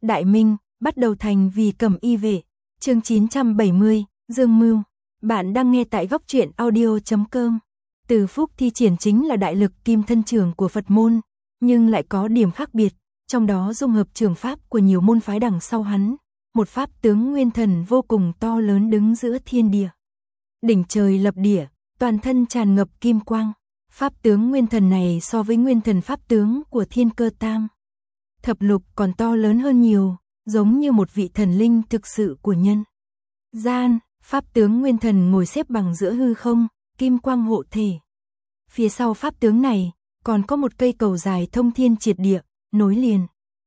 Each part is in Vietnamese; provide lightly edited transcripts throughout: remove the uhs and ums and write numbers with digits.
Đại Minh, bắt đầu thành vì Cẩm Y vệ. Chương 970, Dương Mưu. Bạn đang nghe tại góc truyện audio.com. Từ Phúc thi triển chính là đại lực kim thân trường của Phật môn, nhưng lại có điểm khác biệt, trong đó dung hợp trường pháp của nhiều môn phái đằng sau hắn, một pháp tướng nguyên thần vô cùng to lớn đứng giữa thiên địa. Đỉnh trời lập địa, toàn thân tràn ngập kim quang. Pháp tướng nguyên thần này so với nguyên thần pháp tướng của Thiên Cơ Tam Thập Lục còn to lớn hơn nhiều, giống như một vị thần linh thực sự của nhân gian. Pháp tướng nguyên thần ngồi xếp bằng giữa hư không, kim quang hộ thể. Phía sau pháp tướng này còn có một cây cầu dài thông thiên triệt địa, nối liền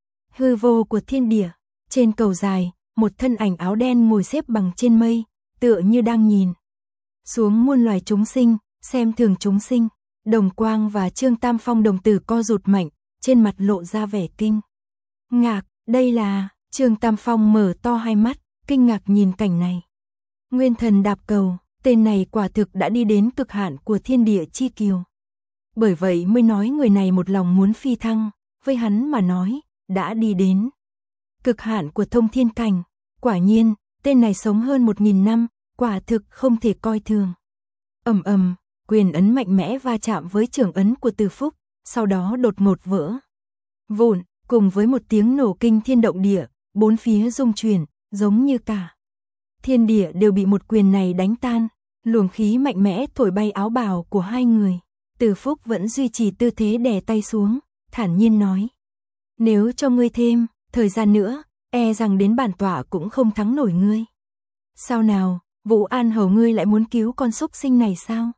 hư vô của thiên địa. Trên cầu dài, một thân ảnh áo đen ngồi xếp bằng trên mây, tựa như đang nhìn xuống muôn loài chúng sinh, xem thường chúng sinh. Đồng Quang và Trương Tam Phong đồng tử co rụt mạnh, trên mặt lộ ra vẻ kinh ngạc. Đây là... Trương Tam Phong mở to hai mắt, kinh ngạc nhìn cảnh này. Nguyên thần đạp cầu, tên này quả thực đã đi đến cực hạn của thiên địa chi kiều. Bởi vậy mới nói người này một lòng muốn phi thăng, với hắn mà nói, đã đi đến cực hạn của thông thiên cảnh. Quả nhiên, tên này sống hơn 1000 năm, quả thực không thể coi thường. Ầm ầm, quyền ấn mạnh mẽ va chạm với trưởng ấn của Từ Phúc, sau đó đột ngột vỡ vụn, cùng với một tiếng nổ kinh thiên động địa, bốn phía rung chuyển, giống như cả thiên địa đều bị một quyền này đánh tan. Luồng khí mạnh mẽ thổi bay áo bào của hai người. Từ Phúc vẫn duy trì tư thế đè tay xuống, thản nhiên nói: nếu cho ngươi thêm thời gian nữa, e rằng đến bản tọa cũng không thắng nổi ngươi. Sao nào, Vũ An Hầu ngươi lại muốn cứu con súc sinh này sao?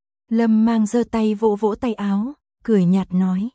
Lâm Mang giơ tay vỗ vỗ tay áo, cười nhạt nói: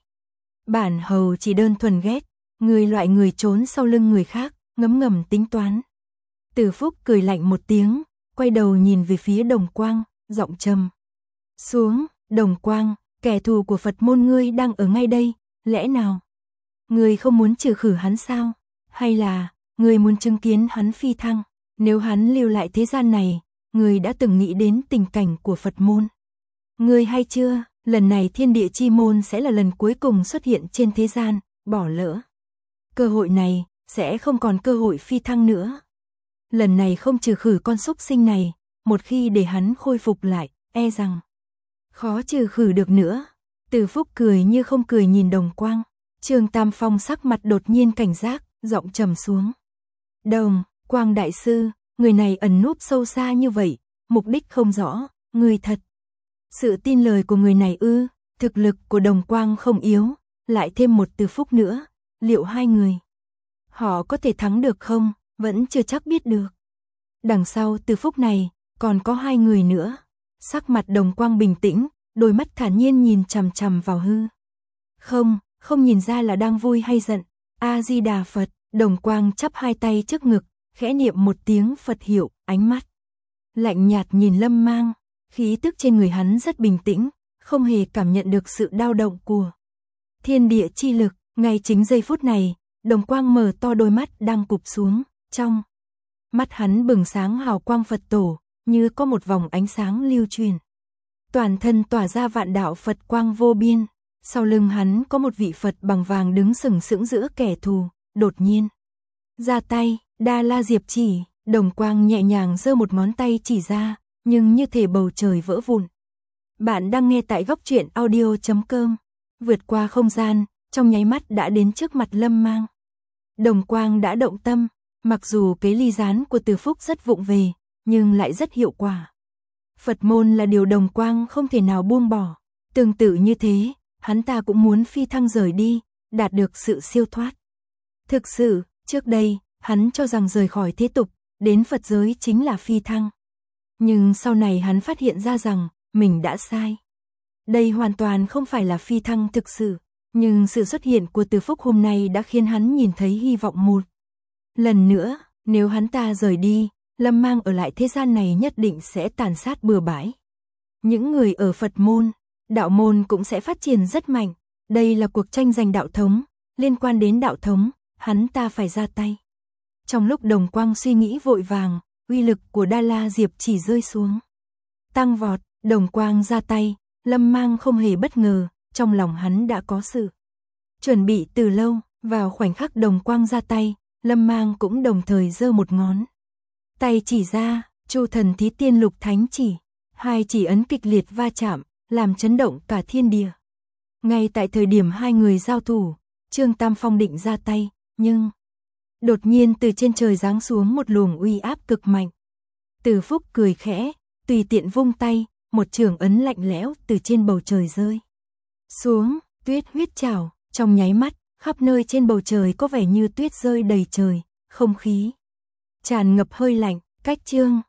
bản hầu chỉ đơn thuần ghét người loại người trốn sau lưng người khác, ngấm ngầm tính toán. Từ Phúc cười lạnh một tiếng, quay đầu nhìn về phía Đồng Quang, giọng trầm xuống: Đồng Quang, kẻ thù của Phật môn ngươi đang ở ngay đây, lẽ nào ngươi không muốn trừ khử hắn sao? Hay là ngươi muốn chứng kiến hắn phi thăng? Nếu hắn lưu lại thế gian này, ngươi đã từng nghĩ đến tình cảnh của Phật môn ngươi hay chưa? Lần này thiên địa chi môn sẽ là lần cuối cùng xuất hiện trên thế gian, bỏ lỡ cơ hội này, sẽ không còn cơ hội phi thăng nữa. Lần này không trừ khử con súc sinh này, một khi để hắn khôi phục lại, e rằng khó trừ khử được nữa. Từ Phúc cười như không cười nhìn Đồng Quang. Trương Tam Phong sắc mặt đột nhiên cảnh giác, giọng trầm xuống: Đồng Quang đại sư, người này ẩn núp sâu xa như vậy, mục đích không rõ, người thật sự tin lời của người này ư? Thực lực của Đồng Quang không yếu, lại thêm một Từ Phúc nữa, liệu hai người họ có thể thắng được không? Vẫn chưa chắc biết được. Đằng sau Từ Phúc này còn có hai người nữa. Sắc mặt Đồng Quang bình tĩnh, đôi mắt thản nhiên nhìn chằm chằm vào hư không nhìn ra là đang vui hay giận. A Di Đà Phật. Đồng Quang chắp hai tay trước ngực, khẽ niệm một tiếng Phật hiệu, ánh mắt lạnh nhạt nhìn Lâm Mang. Khí tức trên người hắn rất bình tĩnh, không hề cảm nhận được sự dao động của thiên địa chi lực. Ngay chính giây phút này, Đồng Quang mở to đôi mắt đang cụp xuống, trong mắt hắn bừng sáng hào quang Phật tổ, như có một vòng ánh sáng lưu truyền. Toàn thân tỏa ra vạn đạo Phật quang vô biên. Sau lưng hắn có một vị Phật bằng vàng đứng sừng sững giữa kẻ thù, đột nhiên ra tay, Đa La Diệp chỉ. Đồng Quang nhẹ nhàng giơ một ngón tay chỉ ra, nhưng như thể bầu trời vỡ vụn. Bạn đang nghe tại góc truyện audio.com. Vượt qua không gian, trong nháy mắt đã đến trước mặt Lâm Mang. Đồng Quang đã động tâm, mặc dù kế ly gián của Từ Phúc rất vụng về, nhưng lại rất hiệu quả. Phật môn là điều Đồng Quang không thể nào buông bỏ. Tương tự như thế, hắn ta cũng muốn phi thăng rời đi, đạt được sự siêu thoát. Thực sự, trước đây, hắn cho rằng rời khỏi thế tục, đến Phật giới chính là phi thăng. Nhưng sau này hắn phát hiện ra rằng, mình đã sai. Đây hoàn toàn không phải là phi thăng thực sự. Nhưng sự xuất hiện của Từ Phúc hôm nay đã khiến hắn nhìn thấy hy vọng một lần nữa. Nếu hắn ta rời đi, Lâm Mang ở lại thế gian này nhất định sẽ tàn sát bừa bãi. Những người ở Phật môn, đạo môn cũng sẽ phát triển rất mạnh. Đây là cuộc tranh giành đạo thống, liên quan đến đạo thống, hắn ta phải ra tay. Trong lúc Đồng Quang suy nghĩ vội vàng, uy lực của Đa La Diệp chỉ rơi xuống tăng vọt. Đồng Quang ra tay, Lâm Mang không hề bất ngờ, trong lòng hắn đã có sự chuẩn bị từ lâu. Vào khoảnh khắc Đồng Quang ra tay, Lâm Mang cũng đồng thời giơ một ngón tay chỉ ra, Chu Thần Thí Tiên Lục Thánh Chỉ, hai chỉ ấn kịch liệt va chạm, làm chấn động cả thiên địa. Ngay tại thời điểm hai người giao thủ, Trương Tam Phong định ra tay, nhưng đột nhiên từ trên trời giáng xuống một luồng uy áp cực mạnh. Từ Phúc cười khẽ, tùy tiện vung tay, một trường ấn lạnh lẽo từ trên bầu trời rơi xuống, tuyết huyết trảo, trong nháy mắt, khắp nơi trên bầu trời có vẻ như tuyết rơi đầy trời, không khí tràn ngập hơi lạnh, cách Trương